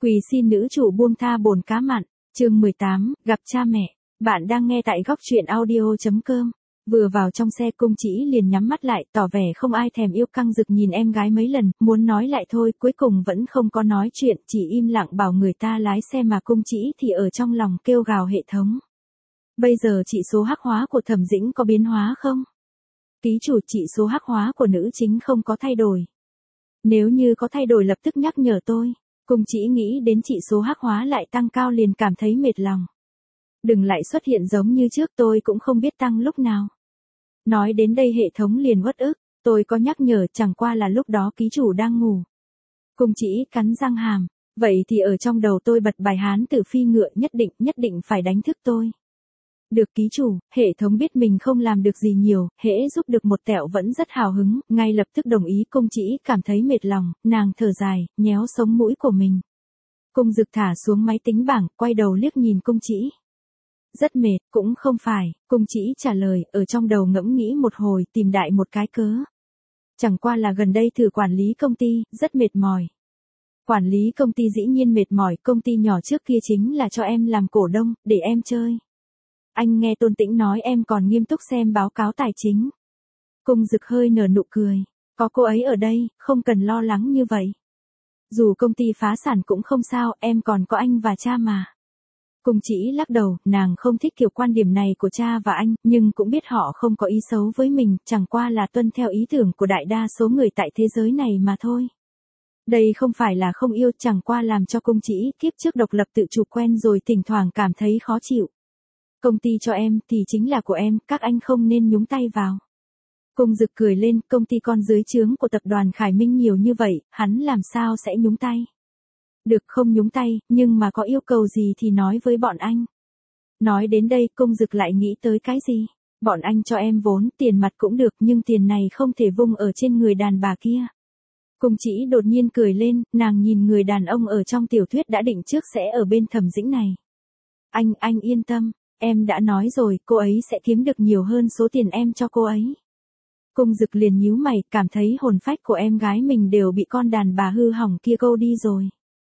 Quỳ xin nữ chủ buông tha bồn cá mặn, chương 18, gặp cha mẹ. Bạn đang nghe tại góc truyện audio.com. Vừa vào trong xe Cung Chỉ liền nhắm mắt lại, tỏ vẻ không ai thèm yêu, căng rực nhìn em gái mấy lần, muốn nói lại thôi, cuối cùng vẫn không có nói chuyện, chỉ im lặng bảo người ta lái xe mà Cung Chỉ thì ở trong lòng kêu gào hệ thống. Bây giờ chỉ số hắc hóa của Thẩm Dĩnh có biến hóa không? Ký chủ, chỉ số hắc hóa của nữ chính không có thay đổi. Nếu như có thay đổi lập tức nhắc nhở tôi. Cung Chỉ nghĩ đến chỉ số hắc hóa lại tăng cao liền cảm thấy mệt lòng. Đừng lại xuất hiện giống như trước, tôi cũng không biết tăng lúc nào. Nói đến đây hệ thống liền uất ức, tôi có nhắc nhở, chẳng qua là lúc đó ký chủ đang ngủ. Cung Chỉ cắn răng hàm, vậy thì ở trong đầu tôi bật bài Hán Tử Phi Ngựa, nhất định phải đánh thức tôi. Được ký chủ, hệ thống biết mình không làm được gì nhiều, hễ giúp được một tẹo vẫn rất hào hứng, ngay lập tức đồng ý. Cung Chỉ cảm thấy mệt lòng, nàng thở dài, nhéo sống mũi của mình. Cung Dực thả xuống máy tính bảng, quay đầu liếc nhìn Cung Chỉ. Rất mệt, cũng không phải, Cung Chỉ trả lời, ở trong đầu ngẫm nghĩ một hồi, tìm đại một cái cớ. Chẳng qua là gần đây thử quản lý công ty, rất mệt mỏi. Quản lý công ty dĩ nhiên mệt mỏi, công ty nhỏ trước kia chính là cho em làm cổ đông, để em chơi. Anh nghe Tôn Tĩnh nói em còn nghiêm túc xem báo cáo tài chính. Cung Dực hơi nở nụ cười. Có cô ấy ở đây, không cần lo lắng như vậy. Dù công ty phá sản cũng không sao, em còn có anh và cha mà. Cung Chỉ lắc đầu, nàng không thích kiểu quan điểm này của cha và anh, nhưng cũng biết họ không có ý xấu với mình, chẳng qua là tuân theo ý tưởng của đại đa số người tại thế giới này mà thôi. Đây không phải là không yêu, chẳng qua làm cho Cung Chỉ kiếp trước độc lập tự chủ quen rồi thỉnh thoảng cảm thấy khó chịu. Công ty cho em thì chính là của em, các anh không nên nhúng tay vào. Cung Dực cười lên, công ty con dưới trướng của tập đoàn Khải Minh nhiều như vậy, hắn làm sao sẽ nhúng tay. Được, không nhúng tay, nhưng mà có yêu cầu gì thì nói với bọn anh. Nói đến đây, Cung Dực lại nghĩ tới cái gì? Bọn anh cho em vốn, tiền mặt cũng được, nhưng tiền này không thể vung ở trên người đàn bà kia. Cung Chỉ đột nhiên cười lên, nàng nhìn người đàn ông ở trong tiểu thuyết đã định trước sẽ ở bên Thẩm Dĩnh này. Anh yên tâm. Em đã nói rồi, cô ấy sẽ kiếm được nhiều hơn số tiền em cho cô ấy. Cung Dực liền nhíu mày, cảm thấy hồn phách của em gái mình đều bị con đàn bà hư hỏng kia câu đi rồi.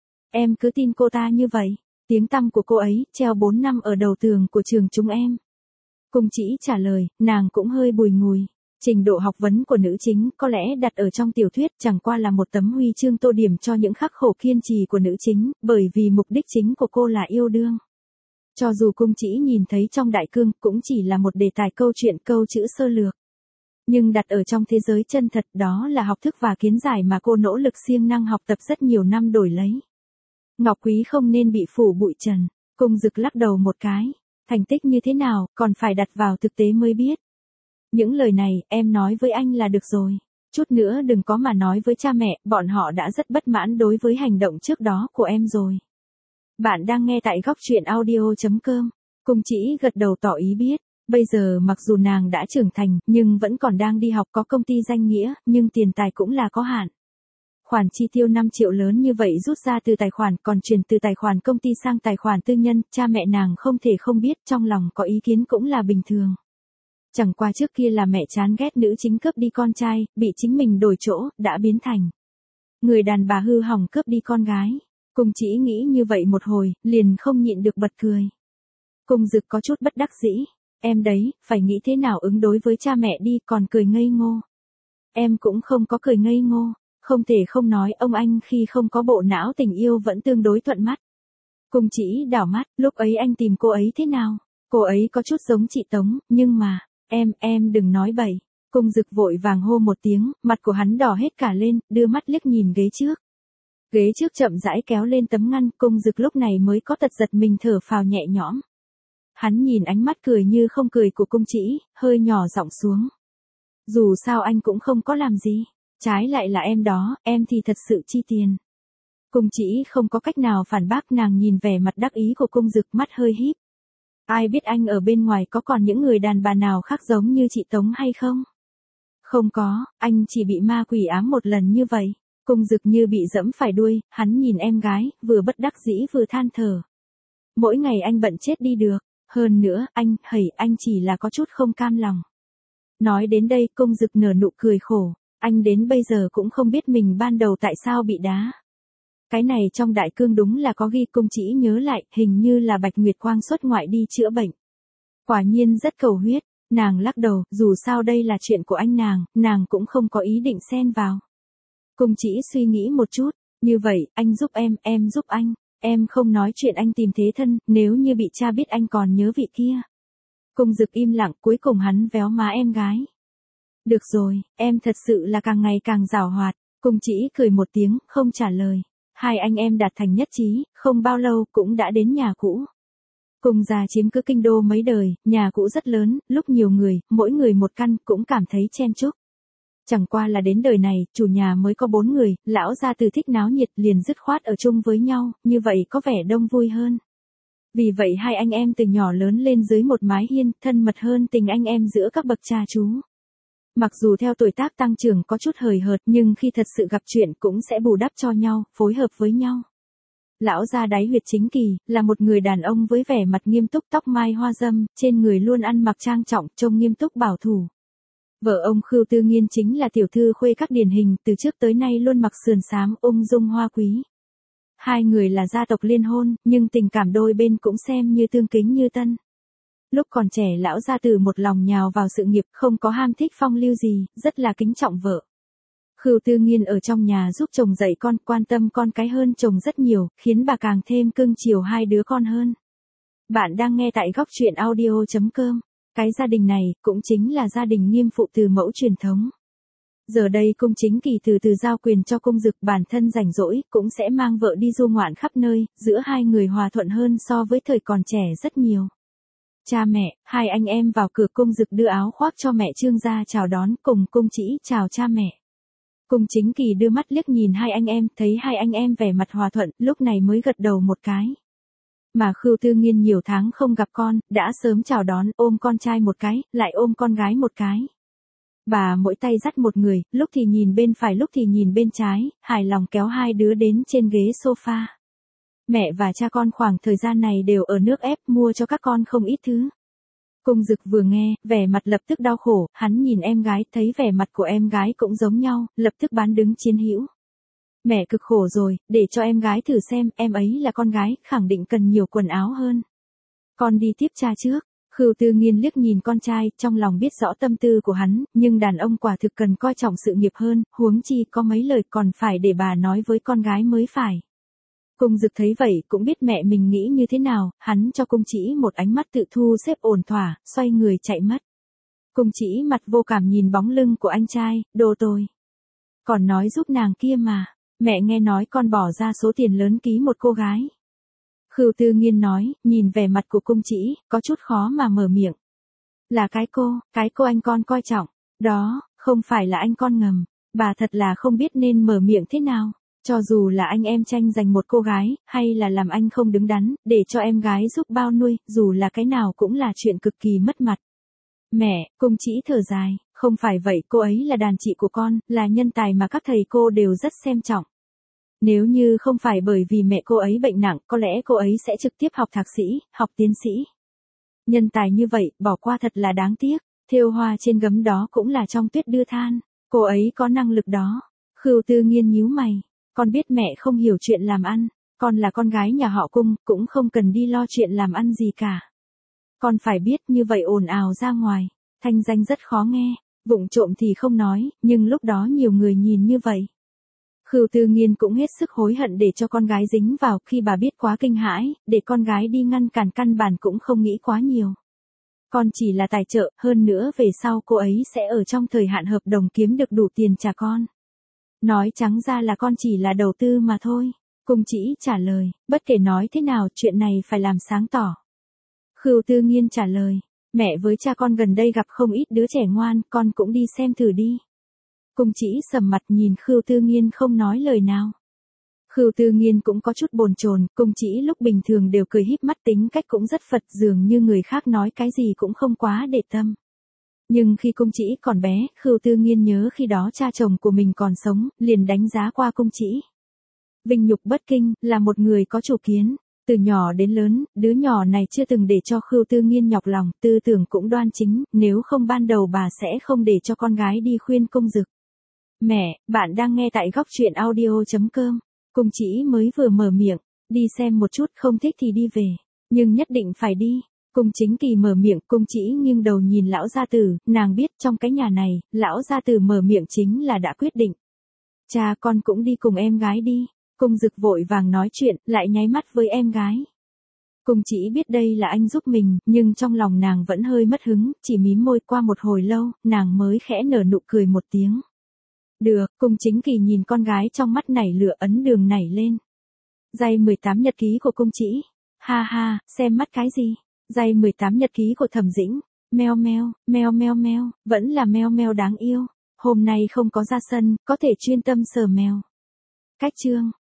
Em cứ tin cô ta như vậy, tiếng tăm của cô ấy, treo 4 năm ở đầu tường của trường chúng em. Cung Chỉ trả lời, nàng cũng hơi bùi ngùi. Trình độ học vấn của nữ chính có lẽ đặt ở trong tiểu thuyết chẳng qua là một tấm huy chương tô điểm cho những khắc khổ kiên trì của nữ chính, bởi vì mục đích chính của cô là yêu đương. Cho dù Cung Chỉ nhìn thấy trong đại cương cũng chỉ là một đề tài câu chuyện câu chữ sơ lược. Nhưng đặt ở trong thế giới chân thật đó là học thức và kiến giải mà cô nỗ lực siêng năng học tập rất nhiều năm đổi lấy. Ngọc Quý không nên bị phủ bụi trần. Cung Dực lắc đầu một cái. Thành tích như thế nào còn phải đặt vào thực tế mới biết. Những lời này em nói với anh là được rồi. Chút nữa đừng có mà nói với cha mẹ, bọn họ đã rất bất mãn đối với hành động trước đó của em rồi. Bạn đang nghe tại góc truyện audio.com. Cung Chỉ gật đầu tỏ ý biết. Bây giờ mặc dù nàng đã trưởng thành, nhưng vẫn còn đang đi học, có công ty danh nghĩa, nhưng tiền tài cũng là có hạn. Khoản chi tiêu 5 triệu lớn như vậy rút ra từ tài khoản, còn chuyển từ tài khoản công ty sang tài khoản tư nhân, cha mẹ nàng không thể không biết, trong lòng có ý kiến cũng là bình thường. Chẳng qua trước kia là mẹ chán ghét nữ chính cướp đi con trai, bị chính mình đổi chỗ, đã biến thành người đàn bà hư hỏng cướp đi con gái. Cung Chỉ nghĩ như vậy một hồi, liền không nhịn được bật cười. Cung Dực có chút bất đắc dĩ. Em đấy, phải nghĩ thế nào ứng đối với cha mẹ đi, còn cười ngây ngô. Em cũng không có cười ngây ngô, không thể không nói ông anh khi không có bộ não tình yêu vẫn tương đối thuận mắt. Cung Chỉ đảo mắt, lúc ấy anh tìm cô ấy thế nào? Cô ấy có chút giống chị Tống, nhưng mà, em đừng nói bậy. Cung Dực vội vàng hô một tiếng, mặt của hắn đỏ hết cả lên, đưa mắt liếc nhìn ghế trước. Ghế trước chậm rãi kéo lên tấm ngăn, Cung Dực lúc này mới có tật giật mình thở phào nhẹ nhõm. Hắn nhìn ánh mắt cười như không cười của Cung Chỉ, hơi nhỏ giọng xuống. Dù sao anh cũng không có làm gì, trái lại là em đó, em thì thật sự chi tiền. Cung Chỉ không có cách nào phản bác, nàng nhìn vẻ mặt đắc ý của Cung Dực, mắt hơi híp. Ai biết anh ở bên ngoài có còn những người đàn bà nào khác giống như chị Tống hay không? Không có, anh chỉ bị ma quỷ ám một lần như vậy. Cung Dực như bị dẫm phải đuôi, hắn nhìn em gái, vừa bất đắc dĩ vừa than thở. Mỗi ngày anh bận chết đi được, hơn nữa, anh chỉ là có chút không cam lòng. Nói đến đây, Cung Dực nở nụ cười khổ, anh đến bây giờ cũng không biết mình ban đầu tại sao bị đá. Cái này trong đại cương đúng là có ghi, cung chỉ nhớ lại, hình như là Bạch Nguyệt Quang xuất ngoại đi chữa bệnh. Quả nhiên rất cầu huyết, nàng lắc đầu, dù sao đây là chuyện của anh nàng cũng không có ý định xen vào. Cung chỉ suy nghĩ một chút, như vậy, anh giúp em giúp anh, em không nói chuyện anh tìm thế thân, nếu như bị cha biết anh còn nhớ vị kia. Cung Dực im lặng, cuối cùng hắn véo má em gái. Được rồi, em thật sự là càng ngày càng giàu hoạt. Cung chỉ cười một tiếng, không trả lời. Hai anh em đạt thành nhất trí, không bao lâu cũng đã đến nhà cũ. Cung gia chiếm cứ kinh đô mấy đời, nhà cũ rất lớn, lúc nhiều người, mỗi người một căn, cũng cảm thấy chen chúc. Chẳng qua là đến đời này, chủ nhà mới có 4 người, lão gia từ thích náo nhiệt liền dứt khoát ở chung với nhau, như vậy có vẻ đông vui hơn. Vì vậy hai anh em từ nhỏ lớn lên dưới một mái hiên, thân mật hơn tình anh em giữa các bậc cha chú. Mặc dù theo tuổi tác tăng trưởng có chút hời hợt nhưng khi thật sự gặp chuyện cũng sẽ bù đắp cho nhau, phối hợp với nhau. Lão gia Đáy Huyệt Chính Kỳ, là một người đàn ông với vẻ mặt nghiêm túc, tóc mai hoa dâm, trên người luôn ăn mặc trang trọng, trông nghiêm túc bảo thủ. Vợ ông Khưu Tư Nghiên chính là tiểu thư khuê các điển hình, từ trước tới nay luôn mặc sườn xám, ung dung hoa quý. Hai người là gia tộc liên hôn, nhưng tình cảm đôi bên cũng xem như tương kính như tân. Lúc còn trẻ lão gia tử một lòng nhào vào sự nghiệp, không có ham thích phong lưu gì, rất là kính trọng vợ. Khưu Tư Nghiên ở trong nhà giúp chồng dạy con, quan tâm con cái hơn chồng rất nhiều, khiến bà càng thêm cưng chiều hai đứa con hơn. Bạn đang nghe tại góc truyện audio.com. Cái gia đình này cũng chính là gia đình nghiêm phụ từ mẫu truyền thống. Giờ đây Cung Chính Kỳ từ từ giao quyền cho Cung Dực, bản thân rảnh rỗi cũng sẽ mang vợ đi du ngoạn khắp nơi, giữa hai người hòa thuận hơn so với thời còn trẻ rất nhiều. Cha mẹ, hai anh em vào cửa, Cung Dực đưa áo khoác cho mẹ Trương ra chào đón, cùng Cung Chỉ chào cha mẹ. Cung Chính Kỳ đưa mắt liếc nhìn hai anh em, thấy hai anh em vẻ mặt hòa thuận, lúc này mới gật đầu một cái. Mà Khưu Tư Nghiên nhiều tháng không gặp con, đã sớm chào đón, ôm con trai một cái, lại ôm con gái một cái. Bà mỗi tay dắt một người, lúc thì nhìn bên phải lúc thì nhìn bên trái, hài lòng kéo hai đứa đến trên ghế sofa. Mẹ và cha con khoảng thời gian này đều ở nước ép, mua cho các con không ít thứ. Cung Dực vừa nghe, vẻ mặt lập tức đau khổ, hắn nhìn em gái, thấy vẻ mặt của em gái cũng giống nhau, lập tức bán đứng chiến hữu. Mẹ cực khổ rồi, để cho em gái thử xem, em ấy là con gái, khẳng định cần nhiều quần áo hơn. Con đi tiếp cha trước. Khưu Tư Nghiên liếc nhìn con trai, trong lòng biết rõ tâm tư của hắn, nhưng đàn ông quả thực cần coi trọng sự nghiệp hơn, huống chi có mấy lời còn phải để bà nói với con gái mới phải. Cung Dực thấy vậy cũng biết mẹ mình nghĩ như thế nào, hắn cho Cung Chỉ một ánh mắt tự thu xếp ổn thỏa, xoay người chạy mất. Cung Chỉ mặt vô cảm nhìn bóng lưng của anh trai, đồ tồi. Còn nói giúp nàng kia mà, mẹ nghe nói con bỏ ra số tiền lớn ký một cô gái. Khưu Tư Nghiên nói, nhìn vẻ mặt của Cung Chỉ, có chút khó mà mở miệng. Là cái cô anh con coi trọng, đó, không phải là anh con ngầm, bà thật là không biết nên mở miệng thế nào. Cho dù là anh em tranh giành một cô gái, hay là làm anh không đứng đắn, để cho em gái giúp bao nuôi, dù là cái nào cũng là chuyện cực kỳ mất mặt. Mẹ, Cung Chỉ thở dài, không phải vậy, cô ấy là đàn chị của con, là nhân tài mà các thầy cô đều rất xem trọng. Nếu như không phải bởi vì mẹ cô ấy bệnh nặng, có lẽ cô ấy sẽ trực tiếp học thạc sĩ, học tiến sĩ. Nhân tài như vậy, bỏ qua thật là đáng tiếc, thêu hoa trên gấm đó cũng là trong tuyết đưa than, cô ấy có năng lực đó. Khưu Tư Nghiên nhíu mày, con biết mẹ không hiểu chuyện làm ăn, con là con gái nhà họ Cung, cũng không cần đi lo chuyện làm ăn gì cả. Con phải biết như vậy ồn ào ra ngoài, thanh danh rất khó nghe, vụng trộm thì không nói, nhưng lúc đó nhiều người nhìn như vậy. Khưu Tư Nghiên cũng hết sức hối hận để cho con gái dính vào, khi bà biết quá kinh hãi, để con gái đi ngăn cản căn bản cũng không nghĩ quá nhiều. Con chỉ là tài trợ, hơn nữa về sau cô ấy sẽ ở trong thời hạn hợp đồng kiếm được đủ tiền trả con. Nói trắng ra là con chỉ là đầu tư mà thôi. Cung Chỉ trả lời, bất kể nói thế nào chuyện này phải làm sáng tỏ. Khưu Tư Nghiên trả lời, mẹ với cha con gần đây gặp không ít đứa trẻ ngoan, con cũng đi xem thử đi. Cung Chỉ sầm mặt nhìn Khưu Tư Nghiên không nói lời nào. Khưu Tư Nghiên cũng có chút bồn chồn, Cung Chỉ lúc bình thường đều cười híp mắt, tính cách cũng rất Phật, dường như người khác nói cái gì cũng không quá để tâm. Nhưng khi Cung Chỉ còn bé, Khưu Tư Nghiên nhớ khi đó cha chồng của mình còn sống, liền đánh giá qua Cung Chỉ. Vinh nhục bất kinh, là một người có chủ kiến. Từ nhỏ đến lớn, đứa nhỏ này chưa từng để cho Khưu Tư Nghiên nhọc lòng, tư tưởng cũng đoan chính, nếu không ban đầu bà sẽ không để cho con gái đi khuyên Cung Dực. Mẹ, bạn đang nghe tại góc truyện audio.com. Cung Chỉ mới vừa mở miệng, đi xem một chút, không thích thì đi về, nhưng nhất định phải đi. Cung Chính Kỳ mở miệng, Cung Chỉ nghiêng đầu nhìn lão gia tử, nàng biết trong cái nhà này, lão gia tử mở miệng chính là đã quyết định. Cha con cũng đi cùng em gái đi. Cung Dực vội vàng nói chuyện, lại nháy mắt với em gái. Cung Chỉ biết đây là anh giúp mình, nhưng trong lòng nàng vẫn hơi mất hứng, chỉ mím môi. Qua một hồi lâu, nàng mới khẽ nở nụ cười một tiếng. Được, Cung Chính Kỳ nhìn con gái trong mắt nảy lửa, ấn đường nảy lên. Giây 18 nhật ký của Cung Chỉ. Ha ha, xem mắt cái gì? Giây 18 nhật ký của Thẩm Dĩnh. Meo meo, meo meo meo, vẫn là meo meo đáng yêu. Hôm nay không có ra sân, có thể chuyên tâm sờ mèo. Cách chương